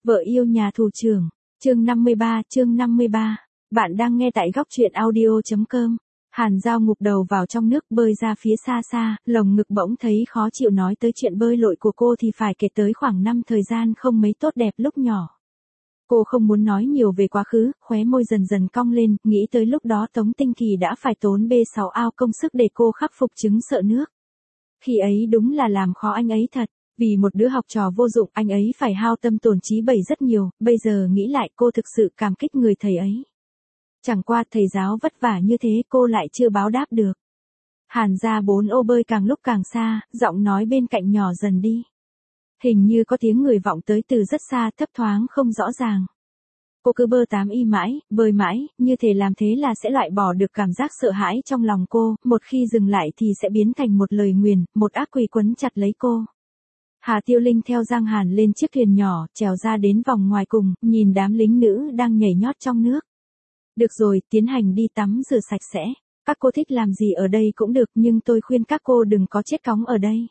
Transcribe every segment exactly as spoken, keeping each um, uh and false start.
Vợ yêu nhà thủ trưởng, chương năm mươi ba, chương năm mươi ba. Bạn đang nghe tại góc truyện audio chấm com. Hàn Giao ngụp đầu vào trong nước bơi ra phía xa xa, lồng ngực bỗng thấy khó chịu, nói tới chuyện bơi lội của cô thì phải kể tới khoảng năm thời gian không mấy tốt đẹp lúc nhỏ. Cô không muốn nói nhiều về quá khứ, khóe môi dần dần cong lên, nghĩ tới lúc đó Tống Tinh Kỳ đã phải tốn bê sáu ao công sức để cô khắc phục chứng sợ nước. Khi ấy đúng là làm khó anh ấy thật. Vì một đứa học trò vô dụng anh ấy phải hao tâm tổn trí bày rất nhiều, bây giờ nghĩ lại cô thực sự cảm kích người thầy ấy. Chẳng qua thầy giáo vất vả như thế cô lại chưa báo đáp được. Hàn ra bốn ô bơi càng lúc càng xa, giọng nói bên cạnh nhỏ dần đi. Hình như có tiếng người vọng tới từ rất xa, thấp thoáng không rõ ràng. Cô cứ bơi tám y mãi, bơi mãi, như thể làm thế là sẽ loại bỏ được cảm giác sợ hãi trong lòng cô, một khi dừng lại thì sẽ biến thành một lời nguyền, một ác quỷ quấn chặt lấy cô. Hà Tiêu Linh theo Giang Hàn lên chiếc thuyền nhỏ, trèo ra đến vòng ngoài cùng, nhìn đám lính nữ đang nhảy nhót trong nước. Được rồi, tiến hành đi tắm rửa sạch sẽ. Các cô thích làm gì ở đây cũng được, nhưng tôi khuyên các cô đừng có chết cóng ở đây.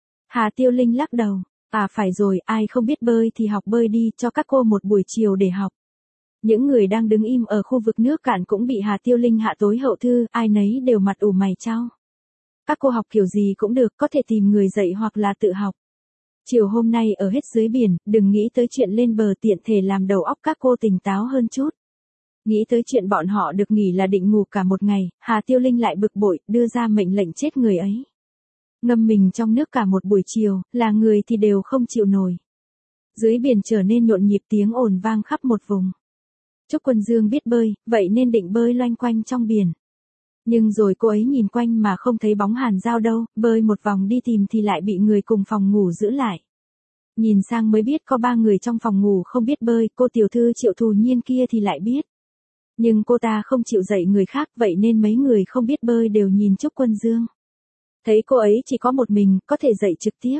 Hà Tiêu Linh lắc đầu. À phải rồi, ai không biết bơi thì học bơi đi, cho các cô một buổi chiều để học. Những người đang đứng im ở khu vực nước cạn cũng bị Hà Tiêu Linh hạ tối hậu thư, ai nấy đều mặt ủ mày chau. Các cô học kiểu gì cũng được, có thể tìm người dạy hoặc là tự học. Chiều hôm nay ở hết dưới biển, đừng nghĩ tới chuyện lên bờ, tiện thể làm đầu óc các cô tỉnh táo hơn chút. Nghĩ tới chuyện bọn họ được nghỉ là định ngủ cả một ngày, Hà Tiêu Linh lại bực bội, đưa ra mệnh lệnh chết người ấy. Ngâm mình trong nước cả một buổi chiều, là người thì đều không chịu nổi. Dưới biển trở nên nhộn nhịp, tiếng ồn vang khắp một vùng. Trúc Quân Dương biết bơi, vậy nên định bơi loanh quanh trong biển. Nhưng rồi cô ấy nhìn quanh mà không thấy bóng Hàn Giao đâu, bơi một vòng đi tìm thì lại bị người cùng phòng ngủ giữ lại. Nhìn sang mới biết có ba người trong phòng ngủ không biết bơi, cô tiểu thư Triệu Thù Nhiên kia thì lại biết. Nhưng cô ta không chịu dạy người khác, vậy nên mấy người không biết bơi đều nhìn Trúc Quân Dương. Thấy cô ấy chỉ có một mình, có thể dạy trực tiếp.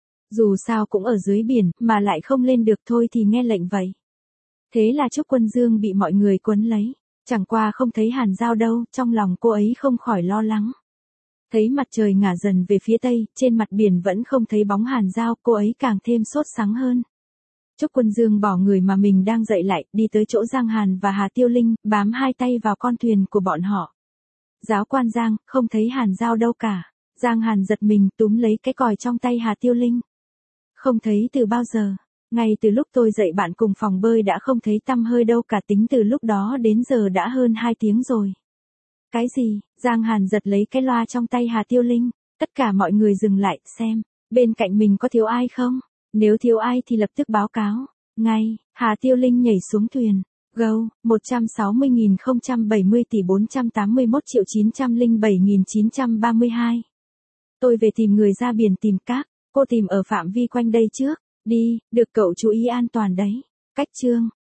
Dù sao cũng ở dưới biển, mà lại không lên được thôi thì nghe lệnh vậy. Thế là Trúc Quân Dương bị mọi người quấn lấy. Chẳng qua không thấy Hàn Giao đâu, trong lòng cô ấy không khỏi lo lắng. Thấy mặt trời ngả dần về phía tây, trên mặt biển vẫn không thấy bóng Hàn Giao, cô ấy càng thêm sốt sắng hơn. Trúc Quân Dương bỏ người mà mình đang dậy lại, đi tới chỗ Giang Hàn và Hà Tiêu Linh, bám hai tay vào con thuyền của bọn họ. Giáo quan Giang, không thấy Hàn Giao đâu cả. Giang Hàn giật mình, túm lấy cái còi trong tay Hà Tiêu Linh. Không thấy từ bao giờ. Ngay từ lúc tôi dạy bạn cùng phòng bơi đã không thấy tăm hơi đâu cả, tính từ lúc đó đến giờ đã hơn hai tiếng rồi. Cái gì? Giang Hàn giật lấy cái loa trong tay Hà Tiêu Linh. Tất cả mọi người dừng lại, xem, bên cạnh mình có thiếu ai không? Nếu thiếu ai thì lập tức báo cáo. Ngay, Hà Tiêu Linh nhảy xuống thuyền. Go, một trăm sáu mươi nghìn không trăm bảy mươi tỷ bốn trăm tám mươi mốt triệu chín trăm lẻ bảy nghìn chín trăm ba mươi hai. Tôi về tìm người ra biển tìm các, cô tìm ở phạm vi quanh đây trước. Đi, được cậu chú ý an toàn đấy. Cách chương.